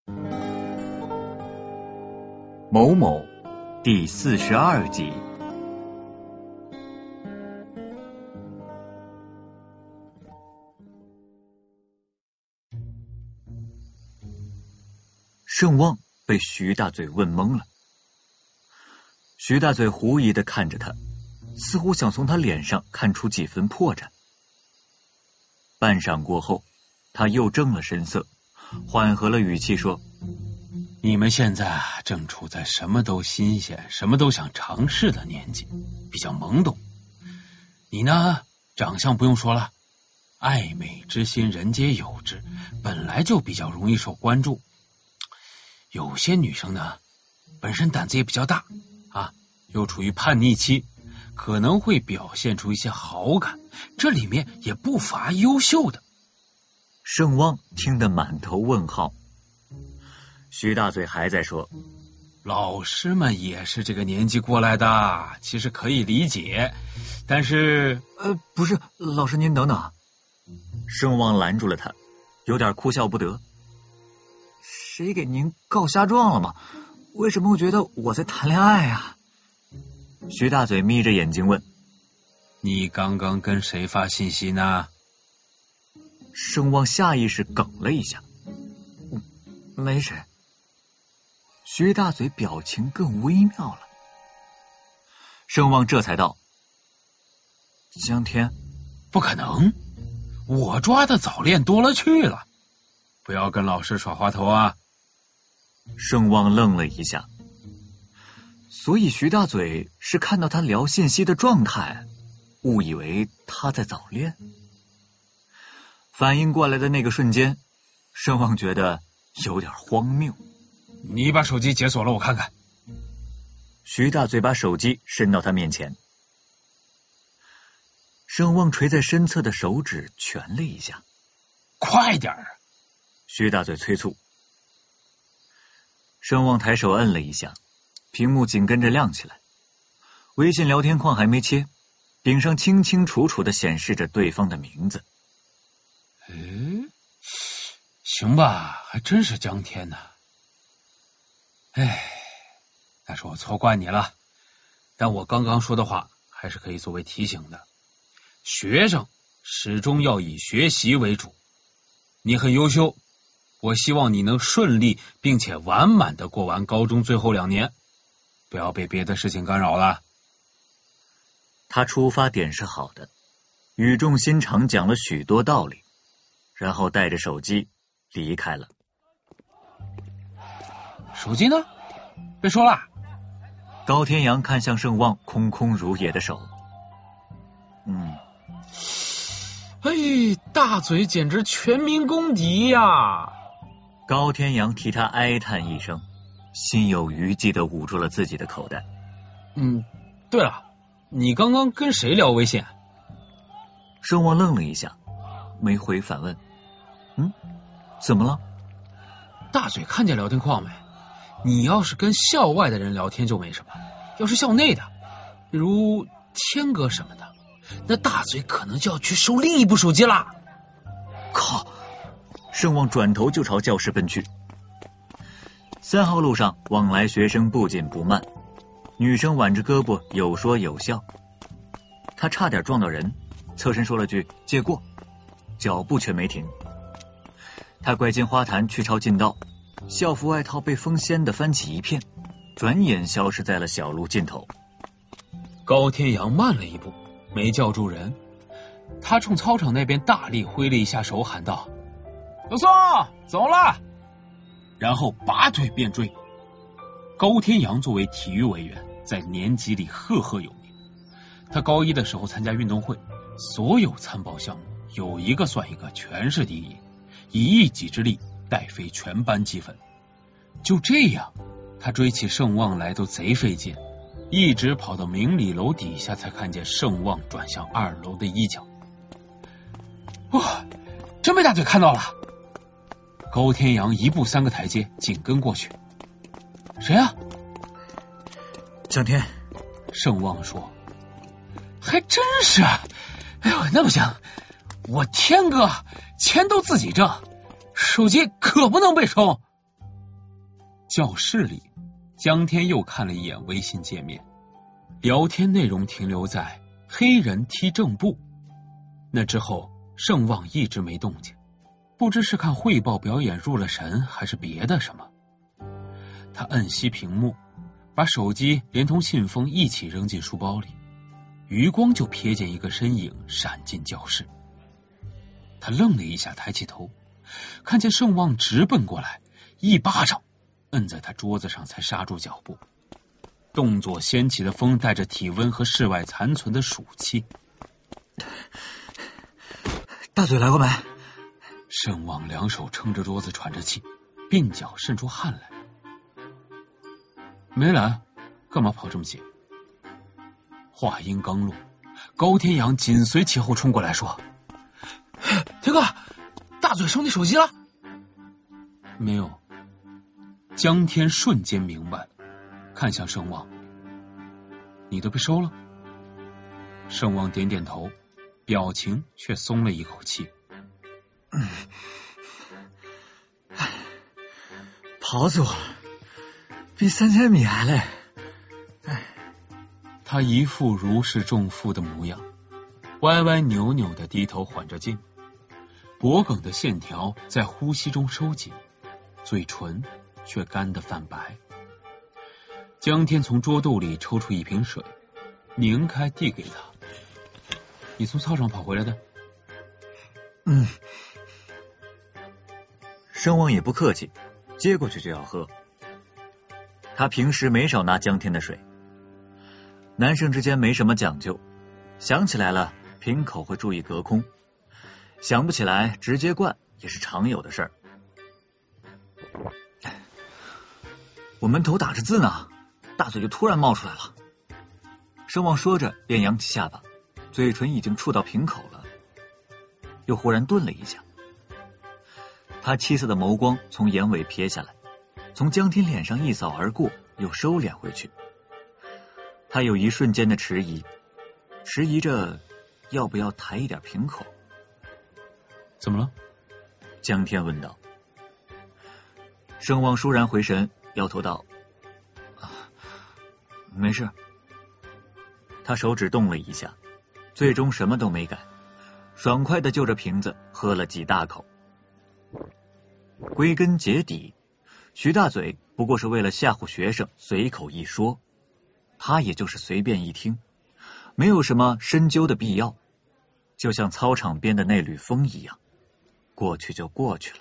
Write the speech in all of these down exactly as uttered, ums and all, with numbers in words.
某某第四十二集。盛旺被徐大嘴问懵了，徐大嘴狐疑地看着他，似乎想从他脸上看出几分破绽。半晌过后，他又正了神色，缓和了语气说： 你们现在正处在什么都新鲜、什么都想尝试的年纪，比较懵懂。你呢，长相不用说了，爱美之心人皆有之，本来就比较容易受关注。有些女生呢，本身胆子也比较大啊，又处于叛逆期，可能会表现出一些好感，这里面也不乏优秀的。 盛旺听得满头问号。徐大嘴还在说， 老师们也是这个年纪过来的，其实可以理解，但是呃，不是，老师您等等。盛旺拦住了他，有点哭笑不得。谁给您告瞎状了吗？为什么会觉得我在谈恋爱啊？徐大嘴眯着眼睛问。 你刚刚跟谁发信息呢？ 盛旺下意识哽了一下。没谁。徐大嘴表情更微妙了。盛旺这才道，江天。 不可能，我抓的早恋多了去了，不要跟老师耍滑头啊。 盛旺愣了一下，所以徐大嘴是看到他聊信息的状态，误以为他在早恋。反应过来的那个瞬间，盛旺觉得有点荒谬。 你把手机解锁了我看看。 徐大嘴把手机伸到他面前，盛旺垂在身侧的手指蜷了一下。 快点儿！ 徐大嘴催促。盛旺抬手摁了一下，屏幕紧跟着亮起来。微信聊天框还没切，屏上清清楚楚地显示着对方的名字。 诶，行吧，还真是江天呢。哎，那是我错怪你了，但我刚刚说的话还是可以作为提醒的。学生始终要以学习为主，你很优秀，我希望你能顺利并且完满的过完高中最后两年，不要被别的事情干扰了。 他出发点是好的，语重心长讲了许多道理，然后带着手机离开了。 手机呢？别说了。 高天阳看向盛旺空空如也的手。嗯， 哎，大嘴简直全民公敌呀！ 高天阳替他哀叹一声，心有余悸地捂住了自己的口袋。 嗯，对了，你刚刚跟谁聊微信？ 盛旺愣了一下，没回反问。嗯，怎么了？ 大嘴看见聊天框没？你要是跟校外的人聊天就没什么，要是校内的，比如天哥什么的，那大嘴可能就要去收另一部手机啦。 靠！盛旺转头就朝教室奔去。三号路上往来学生不紧不慢，女生挽着胳膊有说有笑。他差点撞到人，侧身说了句借过，脚步却没停。他拐进花坛去抄近道，校服外套被风掀得翻起一片，转眼消失在了小路尽头。 高天阳慢了一步，没叫住人，他冲操场那边大力挥了一下手，喊道：刘松，走了！然后拔腿便追。高天阳作为体育委员，在年级里赫赫有名。他高一的时候参加运动会，所有参报项目有一个算一个，全是第一，以一己之力带飞全班积分。就这样，他追起盛旺来都贼费劲，一直跑到明理楼底下才看见盛旺转向二楼的一角。哇，真被大嘴看到了！高天阳一步三个台阶紧跟过去。谁啊？ 江天。 盛旺说。还真是，哎呦，那不行，我天哥钱都自己挣，手机可不能被冲。 教室里，江天又看了一眼微信界面，聊天内容停留在黑人踢正步。那之后盛旺一直没动静，不知是看汇报表演入了神，还是别的什么。他摁熄屏幕，把手机连同信封一起扔进书包里，余光就瞥见一个身影闪进教室。他愣了一下，抬起头，看见盛旺直奔过来，一巴掌摁在他桌子上，才刹住脚步。动作掀起的风带着体温和室外残存的暑气。 大嘴来过没？ 盛旺两手撑着桌子喘着气，鬓角渗出汗来。没来，干嘛跑这么急？话音刚落，高天阳紧随其后冲过来说：天哥，大嘴收你手机了？没有。江天瞬间明白了，看向盛旺：你的被收了？盛旺点点头，表情却松了一口气。 嗯，跑死我了，比三千米还累。哎， 他一副如释重负的模样，歪歪扭扭的低头缓着劲，脖颈的线条在呼吸中收紧，嘴唇却干得泛白。江天从桌肚里抽出一瓶水，拧开递给他：你从操场跑回来的？ 嗯。盛旺也不客气，接过去就要喝。他平时没少拿江天的水，男生之间没什么讲究，想起来了瓶口会注意隔空，想不起来直接灌也是常有的事儿。我门头打着字呢，大嘴就突然冒出来了。盛旺说着便扬起下巴，嘴唇已经触到瓶口了，又忽然顿了一下。他七色的眸光从眼尾瞥下来，从江天脸上一扫而过，又收敛回去。他有一瞬间的迟疑，迟疑着要不要抬一点瓶口。 怎么了？ 江天问道。盛旺倏然回神，摇头道：啊，没事。他手指动了一下，最终什么都没改，爽快的就着瓶子喝了几大口。归根结底，徐大嘴不过是为了吓唬学生随口一说，他也就是随便一听，没有什么深究的必要，就像操场边的那缕风一样，过去就过去了，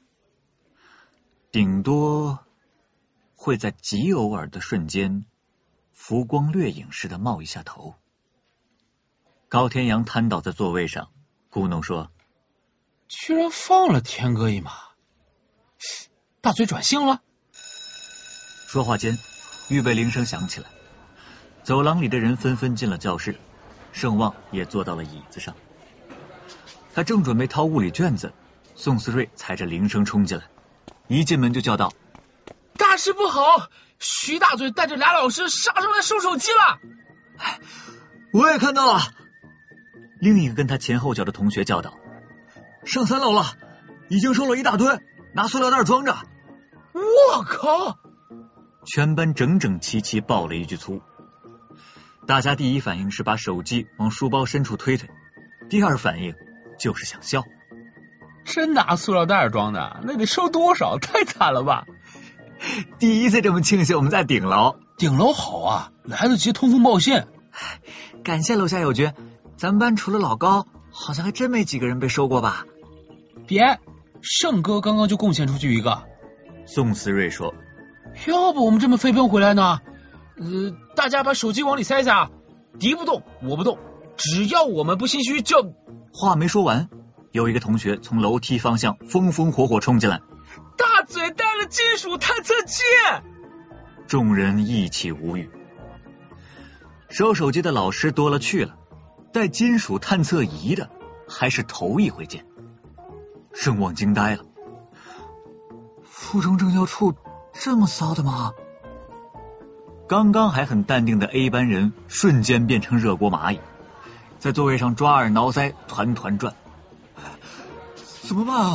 顶多会在极偶尔的瞬间浮光掠影似的冒一下头。高天阳瘫倒在座位上，咕哝说： 居然放了天哥一马，大嘴转性了。 说话间，预备铃声响起来，走廊里的人纷纷进了教室，盛旺也坐到了椅子上。他正准备掏物理卷子，宋思睿踩着铃声冲进来，一进门就叫道： 大事不好，徐大嘴带着俩老师杀上来收手机了。 我也看到了。另一个跟他前后脚的同学叫道：上三楼了，已经收了一大堆，拿塑料袋装着。 我靠！ 全班整整齐齐爆了一句粗。大家第一反应是把手机往书包深处推推，第二反应就是想笑。 真拿塑料袋装的，那得收多少？太惨了吧！ 第一次这么庆幸我们在顶楼。 顶楼好啊，来得及通风报信。 感谢楼下有绝，咱们班除了老高，好像还真没几个人被收过吧？ 别，盛哥刚刚就贡献出去一个。 宋思睿说： 要不我们这么飞奔回来呢？呃，大家把手机往里塞下，敌不动我不动，只要我们不心虚就…… 话没说完，有一个同学从楼梯方向风风火火冲进来。 大嘴带了金属探测器！ 众人一起无语。收手机的老师多了去了，带金属探测仪的还是头一回见。盛旺惊呆了，附中政教处这么骚的吗？刚刚还很淡定的 A 班人瞬间变成热锅蚂蚁，在座位上抓耳挠腮，团团转。怎么办啊？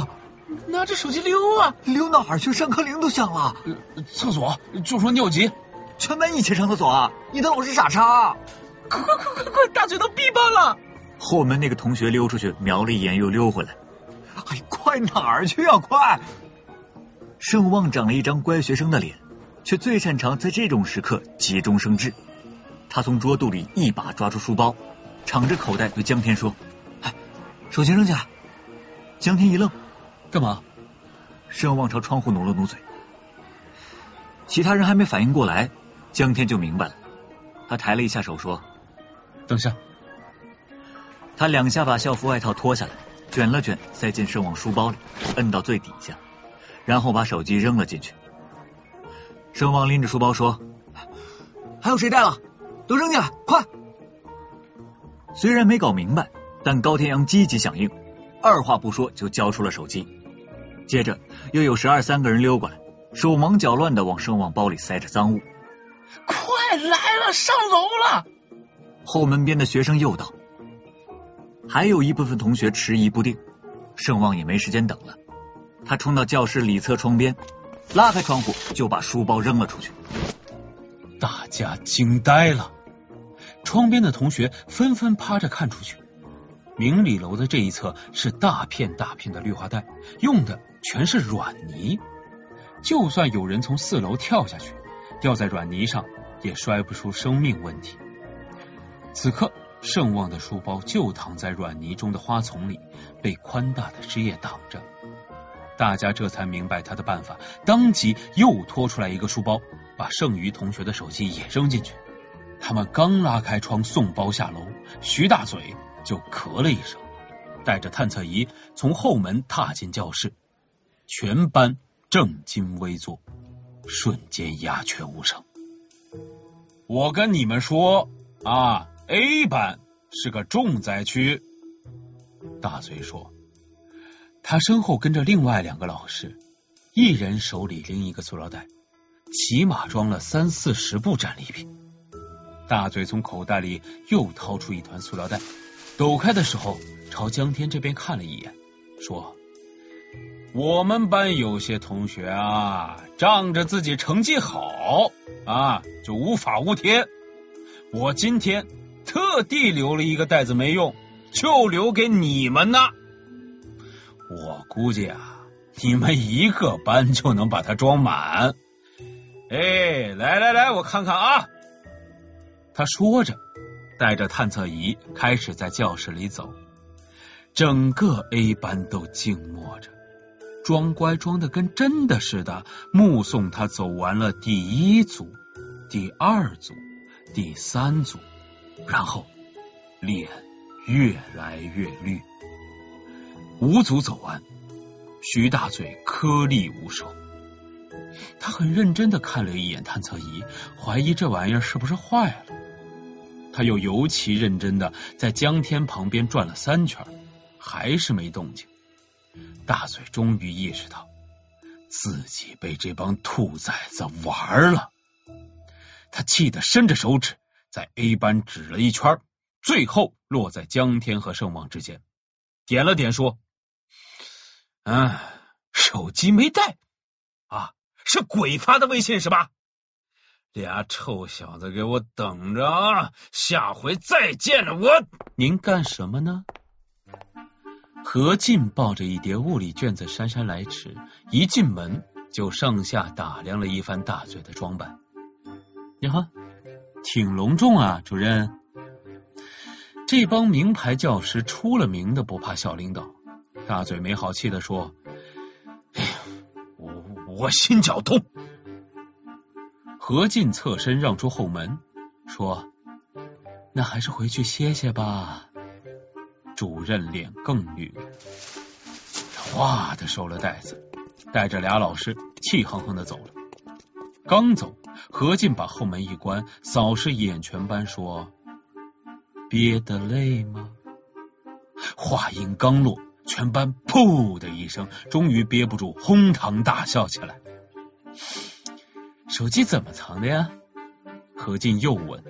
拿着手机溜啊！ 溜哪儿去？上课铃都响了。 呃、厕所，就说尿急。 全班一起上厕所啊！你当我是傻叉？ 快快快快快！大嘴都闭班了。 后门那个同学溜出去，瞄了一眼又溜回来。哎，快哪儿去啊？快！盛旺长了一张乖学生的脸，却最擅长在这种时刻急中生智。他从桌肚里一把抓出书包，敞着口袋对江天说：“哎，手机扔下来。”江天一愣， 干嘛？ 盛旺朝窗户努了努嘴。其他人还没反应过来，江天就明白了。他抬了一下手说：“ 等下。” 他两下把校服外套脱下来，卷了卷塞进盛旺书包里，摁到最底下，然后把手机扔了进去。盛旺拎着书包说：“还有谁带了？都扔进来，快！”虽然没搞明白，但高天阳积极响应，二话不说就交出了手机。接着又有十二三个人溜过来，手忙脚乱的往盛旺包里塞着赃物。 快来了，上楼了！ 后门边的学生又道。还有一部分同学迟疑不定，盛旺也没时间等了，他冲到教室里侧窗边，拉开窗户就把书包扔了出去。 大家惊呆了，窗边的同学纷纷趴着看出去。明理楼的这一侧是大片大片的绿化带，用的全是软泥，就算有人从四楼跳下去，掉在软泥上也摔不出生命问题。此刻盛旺的书包就躺在软泥中的花丛里，被宽大的枝叶挡着。大家这才明白他的办法，当即又拖出来一个书包，把剩余同学的手机也扔进去。他们刚拉开窗送包下楼，徐大嘴就咳了一声，带着探测仪从后门踏进教室。全班正襟危坐，瞬间鸦雀无声。我跟你们说啊，A 班是个重灾区。大嘴说，他身后跟着另外两个老师，一人手里拎一个塑料袋，起码装了三四十部战利品。大嘴从口袋里又掏出一团塑料袋，抖开的时候朝江天这边看了一眼，说，我们班有些同学啊，仗着自己成绩好啊，就无法无天。我今天特地留了一个袋子没用，就留给你们呢。我估计啊，你们一个班就能把它装满。哎，来来来，我看看啊。他说着，带着探测仪开始在教室里走。整个 A 班都静默着，装乖装的跟真的似的，目送他走完了第一组、第二组、第三组，然后脸越来越绿。五组走完，徐大嘴颗粒无收。他很认真的看了一眼探测仪，怀疑这玩意儿是不是坏了。他又尤其认真的在江天旁边转了三圈，还是没动静。大嘴终于意识到自己被这帮兔崽子玩了，他气得伸着手指在 A 班指了一圈，最后落在江天和盛旺之间，点了点说，嗯，手机没带啊，是鬼发的微信是吧？俩臭小子给我等着啊，下回再见了我。您干什么呢？何进抱着一叠物理卷子姗姗来迟，一进门就上下打量了一番大嘴的装扮。你好，挺隆重啊，主任。这帮名牌教师出了名的不怕小领导。大嘴没好气的说，哎呀，我我心绞痛。何进侧身让出后门，说，那还是回去歇歇吧。主任脸更绿了，他哗的收了袋子，带着俩老师气哼哼的走了。刚走，何进把后门一关，扫视一眼全班，说，憋得累吗？话音刚落，全班噗的一声，终于憋不住，哄堂大笑起来。手机怎么藏的呀？何进又问。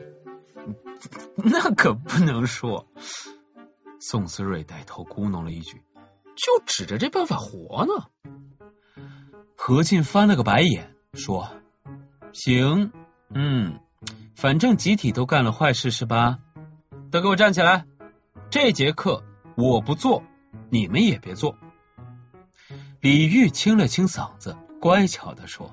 那可不能说。宋思睿带头咕哝了一句， 就指着这办法活呢。何进翻了个白眼，说：行，嗯，反正集体都干了坏事是吧？都给我站起来，这节课我不做，你们也别做。李煜清了清嗓子，乖巧地说：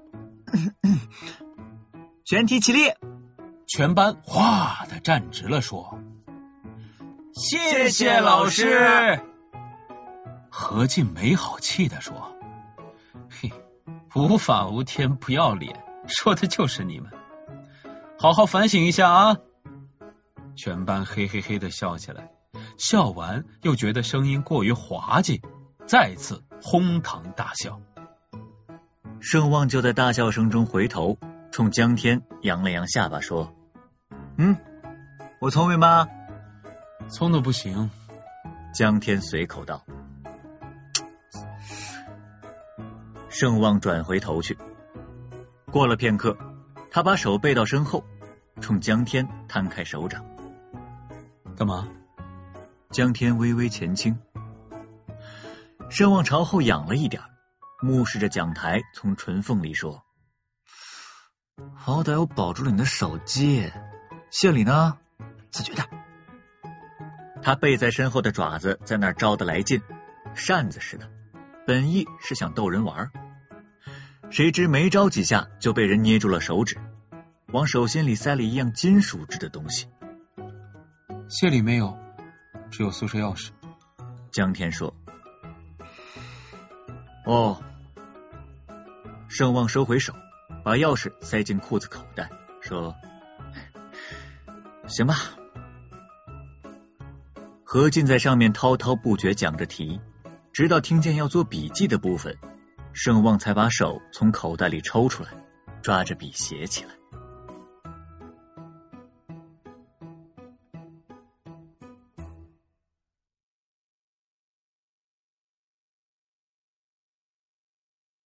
全体起立。 全班哗的站直了，说： 谢谢老师。 何进没好气地说：嘿，无法无天不要脸，说的就是你们，好好反省一下啊！全班嘿嘿嘿的笑起来，笑完又觉得声音过于滑稽，再次哄堂大笑。 盛望就在大笑声中回头，冲江天扬了扬下巴说：嗯，我聪明吗？ 聪的不行。 江天随口道。盛望转回头去，过了片刻，他把手背到身后，冲江天摊开手掌。 干嘛？ 江天微微前倾，盛望朝后仰了一点，目视着讲台，从唇缝里说：好歹我保住了你的手机，谢礼呢，自觉点。他背在身后的爪子在那儿招得来劲，扇子似的，本意是想逗人玩，谁知没招几下就被人捏住了手指，往手心里塞了一样金属制的东西。 谢礼没有，只有宿舍钥匙。 江天说。哦。盛望收回手，把钥匙塞进裤子口袋，说：行吧。何进在上面滔滔不绝讲着题，直到听见要做笔记的部分，盛望才把手从口袋里抽出来，抓着笔写起来。